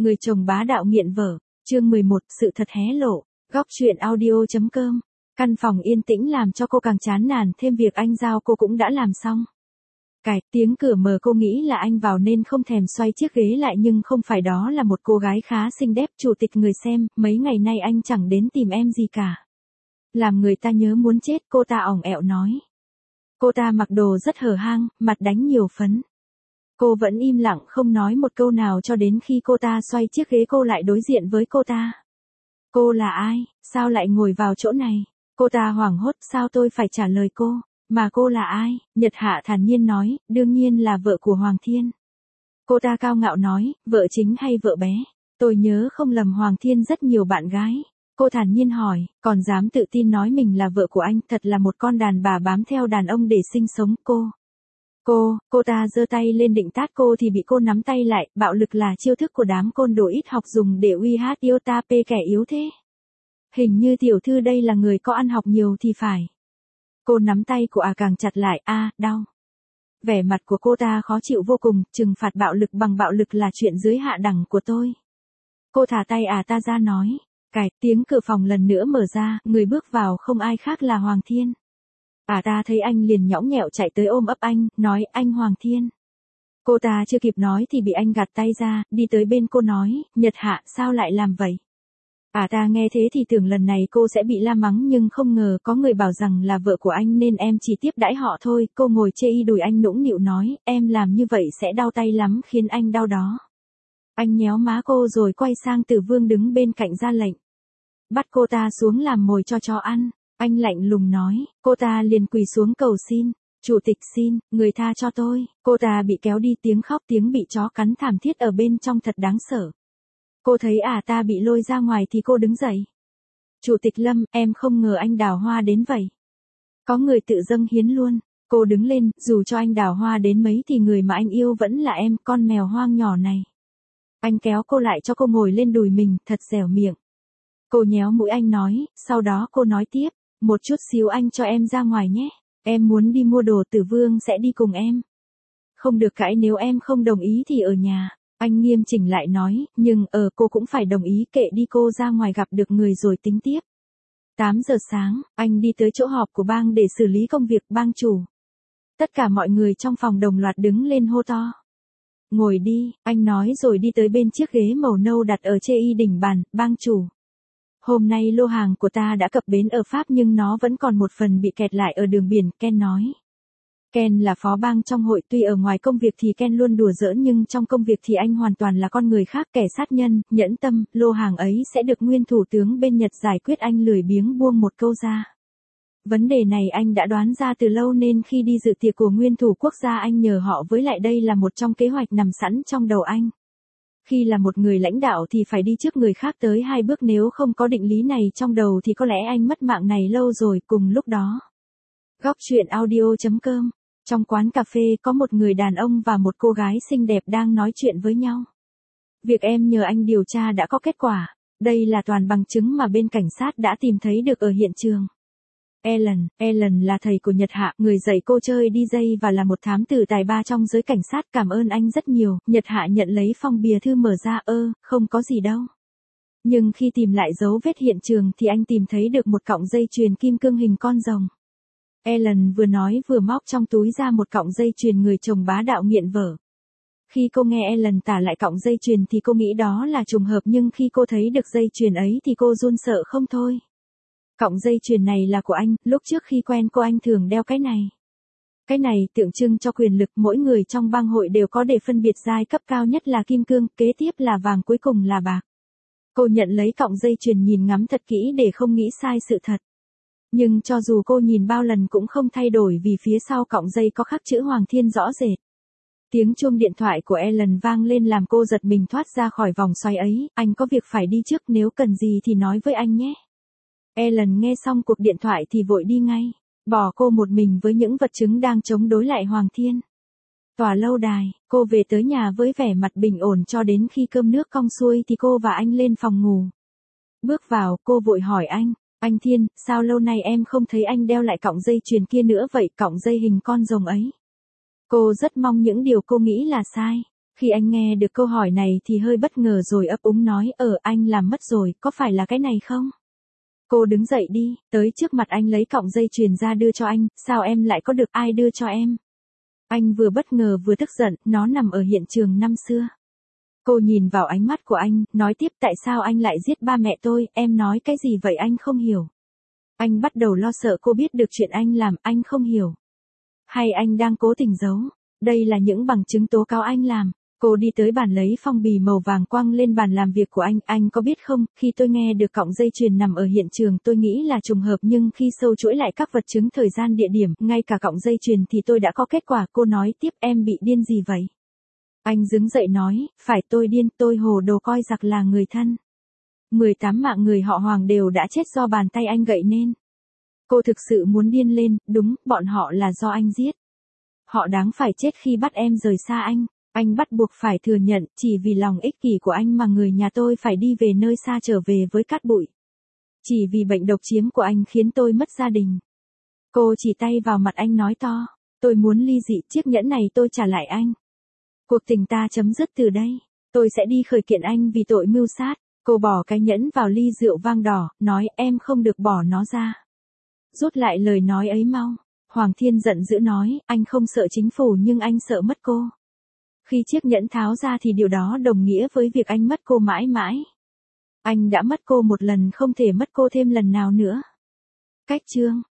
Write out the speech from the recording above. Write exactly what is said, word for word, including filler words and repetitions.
Người chồng bá đạo nghiện vợ, chương mười một, sự thật hé lộ, góc truyện audio.com. Căn phòng yên tĩnh làm cho cô càng chán nản, thêm việc anh giao cô cũng đã làm xong. Cài, tiếng cửa mở, cô nghĩ là anh vào nên không thèm xoay chiếc ghế lại, nhưng không phải, đó là một cô gái khá xinh đẹp. Chủ tịch, người xem, mấy ngày nay anh chẳng đến tìm em gì cả. Làm người ta nhớ muốn chết, cô ta ỏng ẹo nói. Cô ta mặc đồ rất hở hang, mặt đánh nhiều phấn. Cô vẫn im lặng không nói một câu nào cho đến khi cô ta xoay chiếc ghế cô lại đối diện với cô ta. Cô là ai, sao lại ngồi vào chỗ này? Cô ta hoảng hốt, sao tôi phải trả lời cô? Mà cô là ai? Nhật Hạ thản nhiên nói, đương nhiên là vợ của Hoàng Thiên. Cô ta cao ngạo nói, vợ chính hay vợ bé? Tôi nhớ không lầm Hoàng Thiên rất nhiều bạn gái. Cô thản nhiên hỏi, còn dám tự tin nói mình là vợ của anh, thật là một con đàn bà bám theo đàn ông để sinh sống. Cô, cô, cô ta giơ tay lên định tát cô thì bị cô nắm tay lại. Bạo lực là chiêu thức của đám côn đồ ít học dùng để uy hát iota p kẻ yếu thế. Hình như tiểu thư đây là người có ăn học nhiều thì phải. Cô nắm tay của à càng chặt lại, a à, đau. Vẻ mặt của cô ta khó chịu vô cùng, trừng phạt bạo lực bằng bạo lực là chuyện dưới hạ đẳng của tôi. Cô thả tay à ta ra nói. Cài, tiếng cửa phòng lần nữa mở ra, người bước vào không ai khác là Hoàng Thiên. À ta thấy anh liền nhõng nhẽo chạy tới ôm ấp anh, nói, anh Hoàng Thiên. Cô ta chưa kịp nói thì bị anh gạt tay ra, đi tới bên cô nói, Nhật Hạ, sao lại làm vậy? À ta nghe thế thì tưởng lần này cô sẽ bị la mắng, nhưng không ngờ có người bảo rằng là vợ của anh nên em chỉ tiếp đãi họ thôi. Cô ngồi chê y đùi anh nũng nịu nói, em làm như vậy sẽ đau tay lắm, khiến anh đau đó. Anh nhéo má cô rồi quay sang Tử Vương đứng bên cạnh ra lệnh. Bắt cô ta xuống làm mồi cho chó ăn. Anh lạnh lùng nói, cô ta liền quỳ xuống cầu xin. Chủ tịch xin, người tha cho tôi. Cô ta bị kéo đi, tiếng khóc tiếng bị chó cắn thảm thiết ở bên trong thật đáng sợ. Cô thấy à ta bị lôi ra ngoài thì cô đứng dậy. Chủ tịch Lâm, em không ngờ anh Đào Hoa đến vậy. Có người tự dâng hiến luôn. Cô đứng lên, dù cho anh Đào Hoa đến mấy thì người mà anh yêu vẫn là em, con mèo hoang nhỏ này. Anh kéo cô lại cho cô ngồi lên đùi mình, thật dẻo miệng. Cô nhéo mũi anh nói, sau đó cô nói tiếp, một chút xíu anh cho em ra ngoài nhé. Em muốn đi mua đồ, Tử Vương sẽ đi cùng em. Không được cãi, nếu em không đồng ý thì ở nhà. Anh nghiêm chỉnh lại nói, nhưng ờ cô cũng phải đồng ý, kệ đi, cô ra ngoài gặp được người rồi tính tiếp. tám giờ sáng, anh đi tới chỗ họp của bang để xử lý công việc. Bang chủ. Tất cả mọi người trong phòng đồng loạt đứng lên hô to. Ngồi đi, anh nói rồi đi tới bên chiếc ghế màu nâu đặt ở chê y đỉnh bàn. Bang chủ. Hôm nay lô hàng của ta đã cập bến ở Pháp nhưng nó vẫn còn một phần bị kẹt lại ở đường biển, Ken nói. Ken là phó bang trong hội, tuy ở ngoài công việc thì Ken luôn đùa giỡn nhưng trong công việc thì anh hoàn toàn là con người khác, kẻ sát nhân, nhẫn tâm. Lô hàng ấy sẽ được nguyên thủ tướng bên Nhật giải quyết, anh lười biếng buông một câu ra. Vấn đề này anh đã đoán ra từ lâu nên khi đi dự tiệc của nguyên thủ quốc gia anh nhờ họ, với lại đây là một trong kế hoạch nằm sẵn trong đầu anh. Khi là một người lãnh đạo thì phải đi trước người khác tới hai bước, nếu không có định lý này trong đầu thì có lẽ anh mất mạng này lâu rồi. Cùng lúc đó, góc truyện audio.com, trong quán cà phê có một người đàn ông và một cô gái xinh đẹp đang nói chuyện với nhau. Việc em nhờ anh điều tra đã có kết quả. Đây là toàn bằng chứng mà bên cảnh sát đã tìm thấy được ở hiện trường. Alan, Alan là thầy của Nhật Hạ, người dạy cô chơi đi dây và là một thám tử tài ba trong giới cảnh sát. Cảm ơn anh rất nhiều. Nhật Hạ nhận lấy phong bìa thư mở ra, ơ, không có gì đâu. Nhưng khi tìm lại dấu vết hiện trường thì anh tìm thấy được một cọng dây chuyền kim cương hình con rồng. Alan vừa nói vừa móc trong túi ra một cọng dây chuyền người chồng bá đạo nghiện vợ. Khi cô nghe Alan tả lại cọng dây chuyền thì cô nghĩ đó là trùng hợp, nhưng khi cô thấy được dây chuyền ấy thì cô run sợ không thôi. Cọng dây chuyền này là của anh, lúc trước khi quen cô anh thường đeo cái này. Cái này tượng trưng cho quyền lực, mỗi người trong bang hội đều có để phân biệt, giai cấp cao nhất là kim cương, kế tiếp là vàng, cuối cùng là bạc. Cô nhận lấy cọng dây chuyền nhìn ngắm thật kỹ để không nghĩ sai sự thật. Nhưng cho dù cô nhìn bao lần cũng không thay đổi, vì phía sau cọng dây có khắc chữ Hoàng Thiên rõ rệt. Tiếng chuông điện thoại của Alan vang lên làm cô giật mình thoát ra khỏi vòng xoay ấy. Anh có việc phải đi trước, nếu cần gì thì nói với anh nhé. Alan nghe xong cuộc điện thoại thì vội đi ngay, bỏ cô một mình với những vật chứng đang chống đối lại Hoàng Thiên. Tòa lâu đài, cô về tới nhà với vẻ mặt bình ổn cho đến khi cơm nước cong xuôi thì cô và anh lên phòng ngủ. Bước vào, cô vội hỏi anh, anh Thiên, sao lâu nay em không thấy anh đeo lại cọng dây chuyền kia nữa vậy, cọng dây hình con rồng ấy. Cô rất mong những điều cô nghĩ là sai. Khi anh nghe được câu hỏi này thì hơi bất ngờ rồi ấp úng nói, ờ anh làm mất rồi, có phải là cái này không? Cô đứng dậy đi, tới trước mặt anh lấy cọng dây chuyền ra đưa cho anh, sao em lại có được, ai đưa cho em? Anh vừa bất ngờ vừa tức giận, nó nằm ở hiện trường năm xưa. Cô nhìn vào ánh mắt của anh, nói tiếp, tại sao anh lại giết ba mẹ tôi, em nói cái gì vậy anh không hiểu. Anh bắt đầu lo sợ cô biết được chuyện anh làm, anh không hiểu. Hay anh đang cố tình giấu, đây là những bằng chứng tố cáo anh làm. Cô đi tới bàn lấy phong bì màu vàng quăng lên bàn làm việc của anh, anh có biết không, khi tôi nghe được cọng dây chuyền nằm ở hiện trường tôi nghĩ là trùng hợp nhưng khi sâu chuỗi lại các vật chứng thời gian địa điểm, ngay cả cọng dây chuyền thì tôi đã có kết quả, cô nói tiếp, em bị điên gì vậy? Anh đứng dậy nói, phải tôi điên, tôi hồ đồ coi giặc là người thân. mười tám mạng người họ Hoàng đều đã chết do bàn tay anh gậy nên. Cô thực sự muốn điên lên, đúng, bọn họ là do anh giết. Họ đáng phải chết khi bắt em rời xa anh. Anh bắt buộc phải thừa nhận, chỉ vì lòng ích kỷ của anh mà người nhà tôi phải đi về nơi xa trở về với cát bụi. Chỉ vì bệnh độc chiếm của anh khiến tôi mất gia đình. Cô chỉ tay vào mặt anh nói to, tôi muốn ly dị, chiếc nhẫn này tôi trả lại anh. Cuộc tình ta chấm dứt từ đây, tôi sẽ đi khởi kiện anh vì tội mưu sát. Cô bỏ cái nhẫn vào ly rượu vang đỏ, nói em không được bỏ nó ra. Rút lại lời nói ấy mau. Hoàng Thiên giận dữ nói, anh không sợ chính phủ nhưng anh sợ mất cô. Khi chiếc nhẫn tháo ra thì điều đó đồng nghĩa với việc anh mất cô mãi mãi. Anh đã mất cô một lần, không thể mất cô thêm lần nào nữa. Cách chương